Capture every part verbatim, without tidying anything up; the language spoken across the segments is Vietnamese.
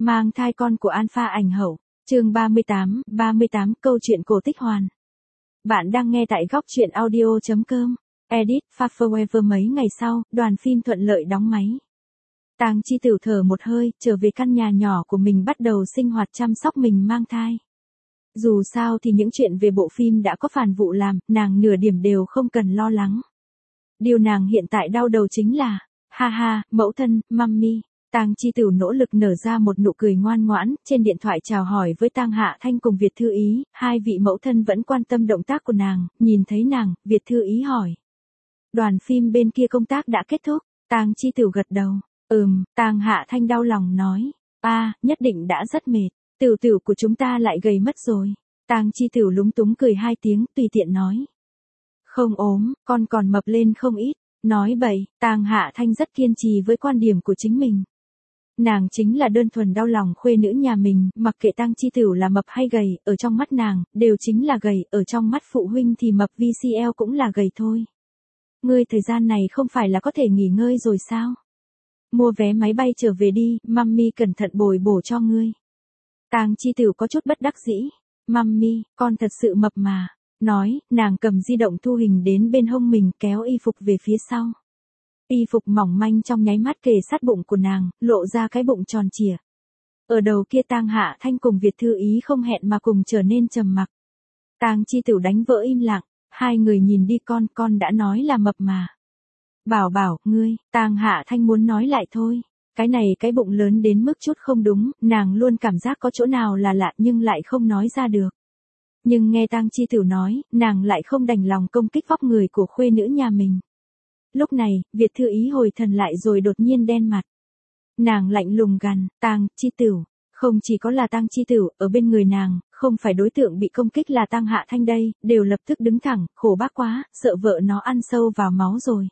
Mang thai con của Alpha ảnh hậu. Chương ba mươi tám, ba mươi tám câu chuyện cổ tích hoàn. Bạn đang nghe tại góc truyện audio chấm com. Edit Forever. Mấy ngày sau, đoàn phim thuận lợi đóng máy. Tang Chi Tửu thở một hơi, trở về căn nhà nhỏ của mình bắt đầu sinh hoạt chăm sóc mình mang thai. Dù sao thì những chuyện về bộ phim đã có phản vụ làm, nàng nửa điểm đều không cần lo lắng. Điều nàng hiện tại đau đầu chính là, ha ha, mẫu thân, mummy. Tang Chi Tửu nỗ lực nở ra một nụ cười ngoan ngoãn, trên điện thoại chào hỏi với Tang Hạ Thanh cùng Việt Thư Ý, hai vị mẫu thân vẫn quan tâm động tác của nàng, nhìn thấy nàng, Việt Thư Ý hỏi. Đoàn phim bên kia công tác đã kết thúc, Tang Chi Tửu gật đầu, ừm, Tang Hạ Thanh đau lòng nói, a, nhất định đã rất mệt, Tửu Tửu của chúng ta lại gầy mất rồi. Tang Chi Tửu lúng túng cười hai tiếng, tùy tiện nói. Không ốm, con còn mập lên không ít, nói bậy, Tang Hạ Thanh rất kiên trì với quan điểm của chính mình. Nàng chính là đơn thuần đau lòng khuê nữ nhà mình, mặc kệ Tang Chi Tửu là mập hay gầy, ở trong mắt nàng, đều chính là gầy, ở trong mắt phụ huynh thì mập vê xê lờ cũng là gầy thôi. Ngươi thời gian này không phải là có thể nghỉ ngơi rồi sao? Mua vé máy bay trở về đi, mummy cẩn thận bồi bổ cho ngươi. Tang Chi Tửu có chút bất đắc dĩ, mummy, con thật sự mập mà. Nói, nàng cầm di động thu hình đến bên hông mình kéo y phục về phía sau. Y phục mỏng manh trong nháy mắt kề sát bụng của nàng, lộ ra cái bụng tròn trịa. Ở đầu kia Tang Hạ Thanh cùng Việt Thư Ý không hẹn mà cùng trở nên trầm mặc. Tang Chi Tửu đánh vỡ im lặng, hai người nhìn đi con, con đã nói là mập mà. Bảo bảo, ngươi, Tang Hạ Thanh muốn nói lại thôi. Cái này cái bụng lớn đến mức chút không đúng, nàng luôn cảm giác có chỗ nào là lạ nhưng lại không nói ra được. Nhưng nghe Tang Chi Tửu nói, nàng lại không đành lòng công kích vóc người của khuê nữ nhà mình. Lúc này, Việt Thư Ý hồi thần lại rồi đột nhiên đen mặt. Nàng lạnh lùng gằn, Tang Chi Tửu, không chỉ có là Tang Chi Tửu, ở bên người nàng, không phải đối tượng bị công kích là Tang Hạ Thanh đây, đều lập tức đứng thẳng, khổ bác quá, sợ vợ nó ăn sâu vào máu rồi.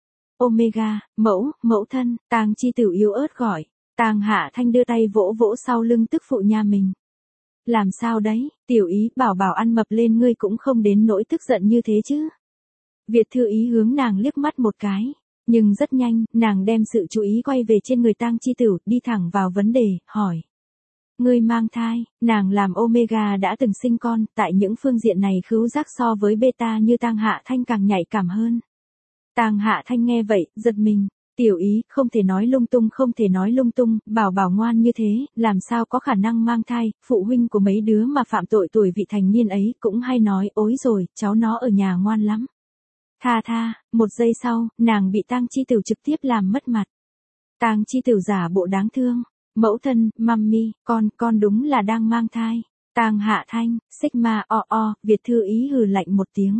Omega, mẫu, mẫu thân, Tang Chi Tửu yếu ớt gọi. Tang Hạ Thanh đưa tay vỗ vỗ sau lưng tức phụ nhà mình. Làm sao đấy, Tiểu Ý, bảo bảo ăn mập lên ngươi cũng không đến nỗi tức giận như thế chứ. Việt Thư Ý hướng nàng liếc mắt một cái, nhưng rất nhanh, nàng đem sự chú ý quay về trên người Tang Chi Tửu, đi thẳng vào vấn đề, hỏi. Ngươi mang thai, nàng làm Omega đã từng sinh con, tại những phương diện này khứu giác so với beta như Tang Hạ Thanh càng nhạy cảm hơn. Tang Hạ Thanh nghe vậy, giật mình. Tiểu Ý, không thể nói lung tung, không thể nói lung tung, bảo bảo ngoan như thế, làm sao có khả năng mang thai, phụ huynh của mấy đứa mà phạm tội tuổi vị thành niên ấy cũng hay nói, ối rồi, cháu nó ở nhà ngoan lắm. Tha tha, một giây sau, nàng bị Tang Chi Tửu trực tiếp làm mất mặt. Tang Chi Tửu giả bộ đáng thương, mẫu thân, mummy, con, con đúng là đang mang thai. Tang Hạ Thanh, Sigma o o, Việt Thư Ý hừ lạnh một tiếng.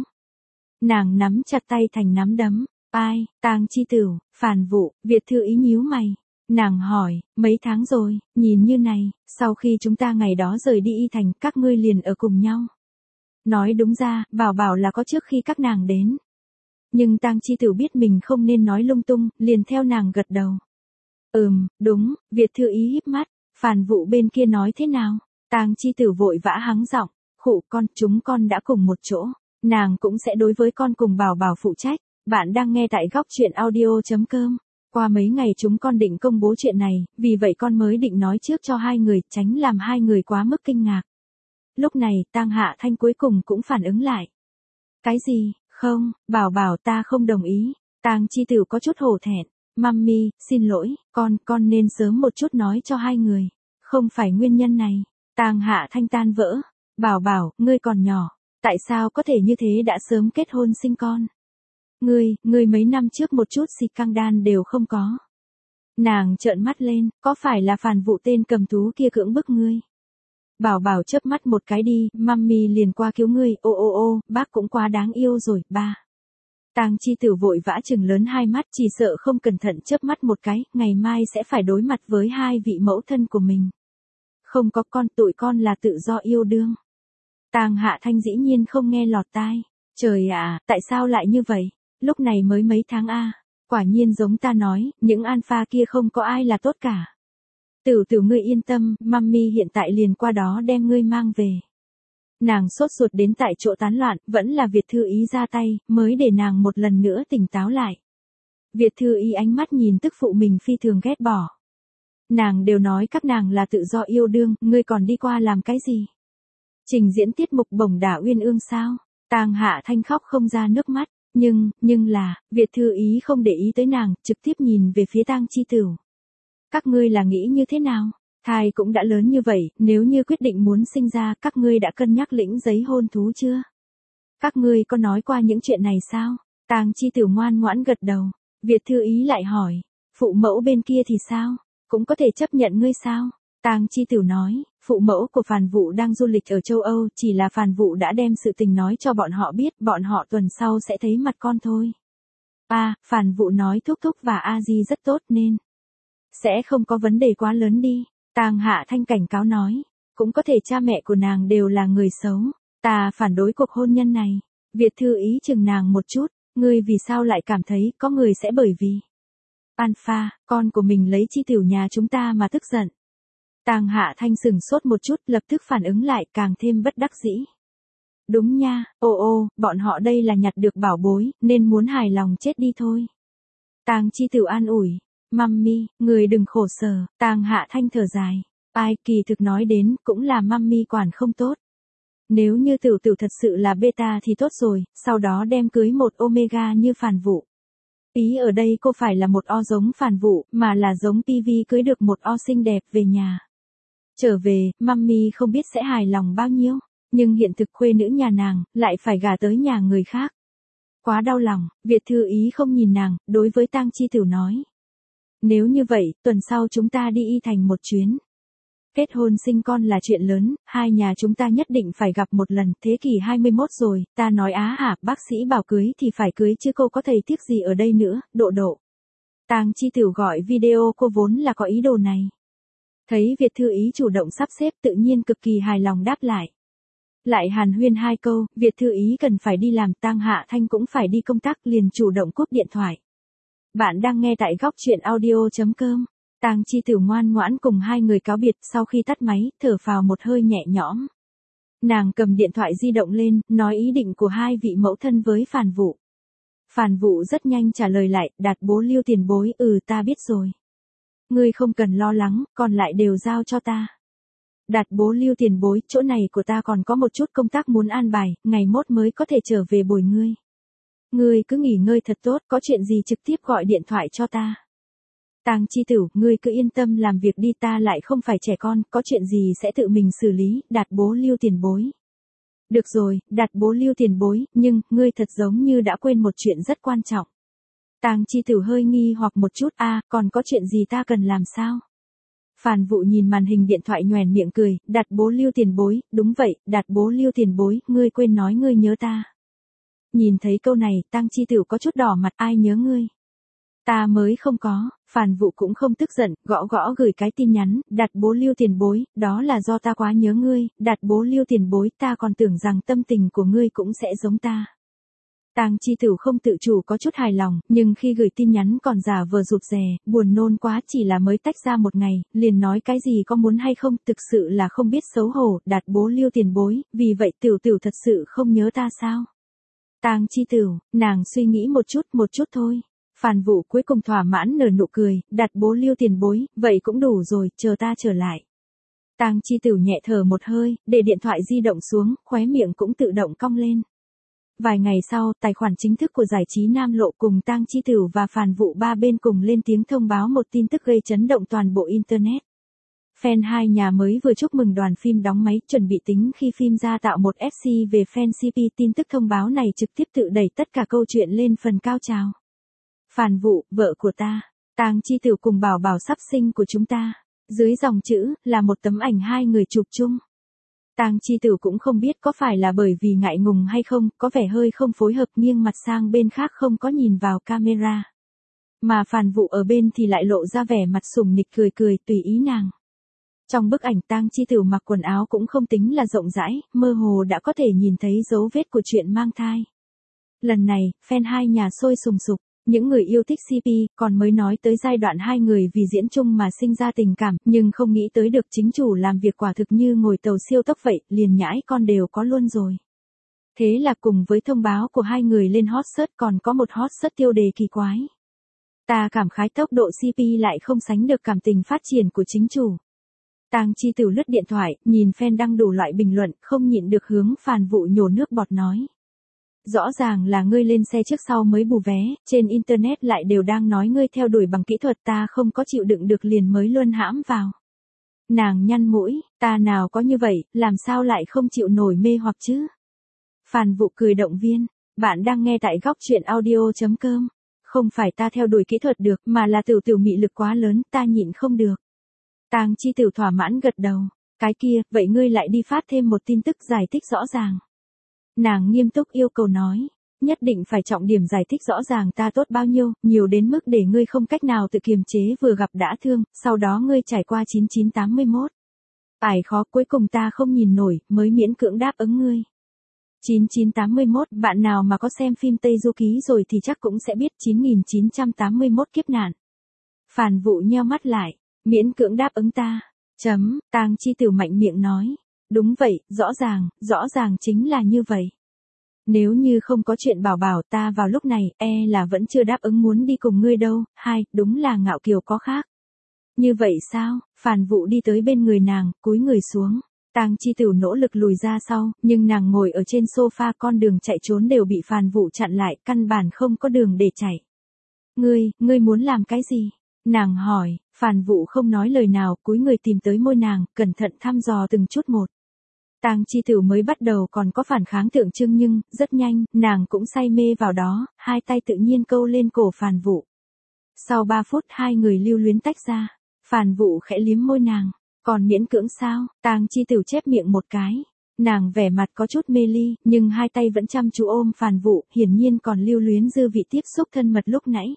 Nàng nắm chặt tay thành nắm đấm. Ai, Tang Chi Tửu, phản vụ, Việt Thư Ý nhíu mày. Nàng hỏi, mấy tháng rồi, nhìn như này, sau khi chúng ta ngày đó rời đi Y Thành, các ngươi liền ở cùng nhau. Nói đúng ra, bảo bảo là có trước khi các nàng đến. Nhưng Tang Chi Tửu biết mình không nên nói lung tung, liền theo nàng gật đầu. Ừm, đúng, Việt Thư Ý híp mắt, phản vụ bên kia nói thế nào? Tang Chi Tửu vội vã hắng giọng, khụ con, chúng con đã cùng một chỗ, nàng cũng sẽ đối với con cùng bảo bảo phụ trách. Bạn đang nghe tại góc truyện audio chấm com. Qua mấy ngày chúng con định công bố chuyện này, vì vậy con mới định nói trước cho hai người, tránh làm hai người quá mức kinh ngạc. Lúc này, Tang Hạ Thanh cuối cùng cũng phản ứng lại. Cái gì, không, bảo bảo ta không đồng ý. Tang Chi Tửu có chút hổ thẹn. Mummy, xin lỗi, con, con nên sớm một chút nói cho hai người. Không phải nguyên nhân này. Tang Hạ Thanh tan vỡ. Bảo bảo, ngươi còn nhỏ. Tại sao có thể như thế đã sớm kết hôn sinh con? Ngươi, ngươi mấy năm trước một chút xịt căng đan đều không có. Nàng trợn mắt lên, có phải là phản vụ tên cầm thú kia cưỡng bức ngươi? Bảo bảo chớp mắt một cái đi, mummy liền qua cứu ngươi, ô ô ô, bác cũng quá đáng yêu rồi, ba. Tang Chi Tửu vội vã chừng lớn hai mắt, chỉ sợ không cẩn thận chớp mắt một cái, ngày mai sẽ phải đối mặt với hai vị mẫu thân của mình. Không có con, tụi con là tự do yêu đương. Tang Hạ Thanh dĩ nhiên không nghe lọt tai. Trời ạ, tại sao lại như vậy? Lúc này mới mấy tháng a, quả nhiên giống ta nói, những alpha kia không có ai là tốt cả. Tửu Tửu ngươi yên tâm, mummy hiện tại liền qua đó đem ngươi mang về. Nàng sốt ruột đến tại chỗ tán loạn, vẫn là Việt Thư Ý ra tay, mới để nàng một lần nữa tỉnh táo lại. Việt Thư Ý ánh mắt nhìn tức phụ mình phi thường ghét bỏ. Nàng đều nói các nàng là tự do yêu đương, ngươi còn đi qua làm cái gì? Trình diễn tiết mục bổng đả uyên ương sao? Tang Hạ Thanh khóc không ra nước mắt, nhưng, nhưng là, Việt Thư Ý không để ý tới nàng, trực tiếp nhìn về phía Tang Chi Tửu. Các ngươi là nghĩ như thế nào? Thai cũng đã lớn như vậy, nếu như quyết định muốn sinh ra, các ngươi đã cân nhắc lĩnh giấy hôn thú chưa? Các ngươi có nói qua những chuyện này sao? Tang Chi Tửu ngoan ngoãn gật đầu. Việt Thư Ý lại hỏi, phụ mẫu bên kia thì sao? Cũng có thể chấp nhận ngươi sao? Tang Chi Tửu nói, phụ mẫu của Phàn Vũ đang du lịch ở châu Âu, chỉ là Phàn Vũ đã đem sự tình nói cho bọn họ biết, bọn họ tuần sau sẽ thấy mặt con thôi. À, Phàn Vũ nói thúc thúc và A Di rất tốt nên sẽ không có vấn đề quá lớn đi. Tang Hạ Thanh cảnh cáo nói, cũng có thể cha mẹ của nàng đều là người xấu, ta phản đối cuộc hôn nhân này. Việt Thư Ý chừng nàng một chút, ngươi vì sao lại cảm thấy có người sẽ bởi vì Alpha, con của mình lấy Chi Tửu nhà chúng ta mà tức giận. Tang Hạ Thanh sừng sốt một chút, lập tức phản ứng lại, càng thêm bất đắc dĩ. Đúng nha, ô ô, bọn họ đây là nhặt được bảo bối, nên muốn hài lòng chết đi thôi. Tang Chi Tửu an ủi, Mummy, người đừng khổ sở. Tang Hạ Thanh thở dài, ai kỳ thực nói đến, cũng là Mummy quản không tốt. Nếu như Tửu Tửu thật sự là beta thì tốt rồi, sau đó đem cưới một omega như Phàn Vũ. Ý ở đây cô phải là một o giống Phàn Vũ, mà là giống pê vê cưới được một o xinh đẹp về nhà. Trở về, Mummy không biết sẽ hài lòng bao nhiêu, nhưng hiện thực khuê nữ nhà nàng, lại phải gả tới nhà người khác. Quá đau lòng, Việt Thư Ý không nhìn nàng, đối với Tang Chi Tửu nói. Nếu như vậy, tuần sau chúng ta đi Y Thành một chuyến. Kết hôn sinh con là chuyện lớn, hai nhà chúng ta nhất định phải gặp một lần, thế kỷ hai mươi mốt rồi, ta nói á hả, bác sĩ bảo cưới thì phải cưới chứ cô có thầy tiếc gì ở đây nữa, độ độ. Tang Chi Tửu gọi video cô vốn là có ý đồ này. Thấy Việt Thư Ý chủ động sắp xếp tự nhiên cực kỳ hài lòng đáp lại. Lại hàn huyên hai câu, Việt Thư Ý cần phải đi làm, Tang Hạ Thanh cũng phải đi công tác, liền chủ động cúp điện thoại. Bạn đang nghe tại góc truyện audio.com. Tang Chi Tửu ngoan ngoãn cùng hai người cáo biệt, sau khi tắt máy, thở phào một hơi nhẹ nhõm. Nàng cầm điện thoại di động lên, nói ý định của hai vị mẫu thân với Phàn Vũ. Phàn Vũ rất nhanh trả lời lại, Đạt bố Lưu tiền bối, ừ ta biết rồi. Ngươi không cần lo lắng, còn lại đều giao cho ta. Đạt bố Lưu tiền bối, chỗ này của ta còn có một chút công tác muốn an bài, ngày mốt mới có thể trở về bồi ngươi. Ngươi cứ nghỉ ngơi thật tốt, có chuyện gì trực tiếp gọi điện thoại cho ta. Tang Chi Tửu, ngươi cứ yên tâm làm việc đi, ta lại không phải trẻ con, có chuyện gì sẽ tự mình xử lý, Đạt bố Lưu tiền bối. Được rồi, Đạt bố Lưu tiền bối, nhưng, ngươi thật giống như đã quên một chuyện rất quan trọng. Tang Chi Tửu hơi nghi hoặc một chút, a, à, còn có chuyện gì ta cần làm sao? Phàn Vũ nhìn màn hình điện thoại nhoẻn miệng cười, Đạt bố Lưu tiền bối, đúng vậy, Đạt bố Lưu tiền bối, ngươi quên nói ngươi nhớ ta. Nhìn thấy câu này, Tang Chi Tửu có chút đỏ mặt, ai nhớ ngươi? Ta mới không có. Phàn Vũ cũng không tức giận, gõ gõ gửi cái tin nhắn, Đạt bố Lưu tiền bối, đó là do ta quá nhớ ngươi, Đạt bố Lưu tiền bối, ta còn tưởng rằng tâm tình của ngươi cũng sẽ giống ta. Tang Chi Tửu không tự chủ có chút hài lòng, nhưng khi gửi tin nhắn còn giả vờ rụt rè, buồn nôn quá, chỉ là mới tách ra một ngày, liền nói cái gì có muốn hay không, thực sự là không biết xấu hổ, Đạt bố Lưu tiền bối, vì vậy Tửu Tửu thật sự không nhớ ta sao? Tang Chi Tửu, nàng suy nghĩ một chút, một chút thôi. Phàn Vũ cuối cùng thỏa mãn nở nụ cười, Đạt bố Lưu tiền bối, vậy cũng đủ rồi, chờ ta trở lại. Tang Chi Tửu nhẹ thở một hơi, để điện thoại di động xuống, khóe miệng cũng tự động cong lên. Vài ngày sau, tài khoản chính thức của giải trí Nam Lộ cùng Tang Chi Tửu và Phàn Vũ ba bên cùng lên tiếng thông báo một tin tức gây chấn động toàn bộ Internet. Fan hai nhà mới vừa chúc mừng đoàn phim đóng máy, chuẩn bị tính khi phim ra tạo một ép xê về fan xê pê, tin tức thông báo này trực tiếp tự đẩy tất cả câu chuyện lên phần cao trào. Phàn Vũ, vợ của ta, Tang Chi Tửu cùng bảo bảo sắp sinh của chúng ta. Dưới dòng chữ, là một tấm ảnh hai người chụp chung. Tang Chi Tửu cũng không biết có phải là bởi vì ngại ngùng hay không, có vẻ hơi không phối hợp, nghiêng mặt sang bên khác không có nhìn vào camera. Mà Phàn Vũ ở bên thì lại lộ ra vẻ mặt sủng nịch cười cười tùy ý nàng. Trong bức ảnh Tang Chi Tửu mặc quần áo cũng không tính là rộng rãi, mơ hồ đã có thể nhìn thấy dấu vết của chuyện mang thai. Lần này, fan hai nhà sôi sùng sục. Những người yêu thích xê pê, còn mới nói tới giai đoạn hai người vì diễn chung mà sinh ra tình cảm, nhưng không nghĩ tới được chính chủ làm việc quả thực như ngồi tàu siêu tốc vậy, liền nhãi con đều có luôn rồi. Thế là cùng với thông báo của hai người lên hot search còn có một hot search tiêu đề kỳ quái. Ta cảm khái tốc độ xê pê lại không sánh được cảm tình phát triển của chính chủ. Tang Chi Tử lướt điện thoại, nhìn fan đăng đủ loại bình luận, không nhịn được hướng Phàn Vũ nhổ nước bọt nói. Rõ ràng là ngươi lên xe trước sau mới bù vé, trên internet lại đều đang nói ngươi theo đuổi bằng kỹ thuật, ta không có chịu đựng được liền mới luân hãm vào. Nàng nhăn mũi, ta nào có như vậy, làm sao lại không chịu nổi mê hoặc chứ? Phàn Vũ cười động viên, bạn đang nghe tại góc truyện audio chấm com. Không phải ta theo đuổi kỹ thuật được, mà là Tiểu Tiểu mị lực quá lớn, ta nhịn không được. Tang Chi Tử thỏa mãn gật đầu, cái kia, vậy ngươi lại đi phát thêm một tin tức giải thích rõ ràng. Nàng nghiêm túc yêu cầu nói, nhất định phải trọng điểm giải thích rõ ràng ta tốt bao nhiêu, nhiều đến mức để ngươi không cách nào tự kiềm chế vừa gặp đã thương, sau đó ngươi trải qua chín chín tám mươi mốt. Ải khó cuối cùng ta không nhìn nổi, mới miễn cưỡng đáp ứng ngươi. chín chín tám mươi mốt, bạn nào mà có xem phim Tây Du Ký rồi thì chắc cũng sẽ biết chín nghìn chín trăm tám mươi mốt kiếp nạn. Phàn Vũ nheo mắt lại, miễn cưỡng đáp ứng ta. Chấm, Tang Chi Tử mạnh miệng nói. Đúng vậy, rõ ràng, rõ ràng chính là như vậy. Nếu như không có chuyện bảo bảo ta vào lúc này, e là vẫn chưa đáp ứng muốn đi cùng ngươi đâu. Hai, đúng là ngạo kiều có khác. Như vậy sao? Phàn Vũ đi tới bên người nàng, cúi người xuống. Tang Chi Tử nỗ lực lùi ra sau, nhưng nàng ngồi ở trên sofa, con đường chạy trốn đều bị Phàn Vũ chặn lại, căn bản không có đường để chạy. Ngươi, ngươi muốn làm cái gì? Nàng hỏi. Phàn Vũ không nói lời nào, cúi người tìm tới môi nàng, cẩn thận thăm dò từng chút một. Tang Chi Tử mới bắt đầu còn có phản kháng tượng trưng nhưng, rất nhanh, nàng cũng say mê vào đó, hai tay tự nhiên câu lên cổ Phàn Vũ. Sau ba phút hai người lưu luyến tách ra, Phàn Vũ khẽ liếm môi nàng, còn miễn cưỡng sao? Tang Chi Tử chép miệng một cái. Nàng vẻ mặt có chút mê ly, nhưng hai tay vẫn chăm chú ôm Phàn Vũ, hiển nhiên còn lưu luyến dư vị tiếp xúc thân mật lúc nãy.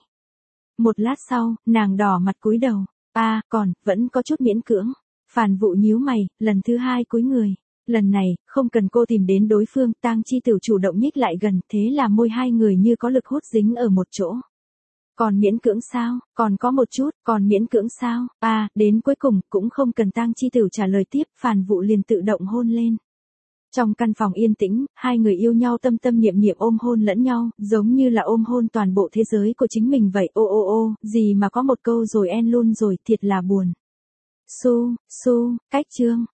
Một lát sau, nàng đỏ mặt cúi đầu, a, à, còn, vẫn có chút miễn cưỡng. Phàn Vũ nhíu mày, lần thứ hai cúi người. Lần này, không cần cô tìm đến đối phương, Tang Chi Tử chủ động nhích lại gần, thế là môi hai người như có lực hút dính ở một chỗ. Còn miễn cưỡng sao? Còn có một chút, còn miễn cưỡng sao? A, à, đến cuối cùng, cũng không cần Tang Chi Tử trả lời tiếp, Phàn Vũ liền tự động hôn lên. Trong căn phòng yên tĩnh, hai người yêu nhau tâm tâm niệm niệm ôm hôn lẫn nhau, giống như là ôm hôn toàn bộ thế giới của chính mình vậy. Ô ô ô, gì mà có một câu rồi en luôn rồi, thiệt là buồn. Su, su, cách chương.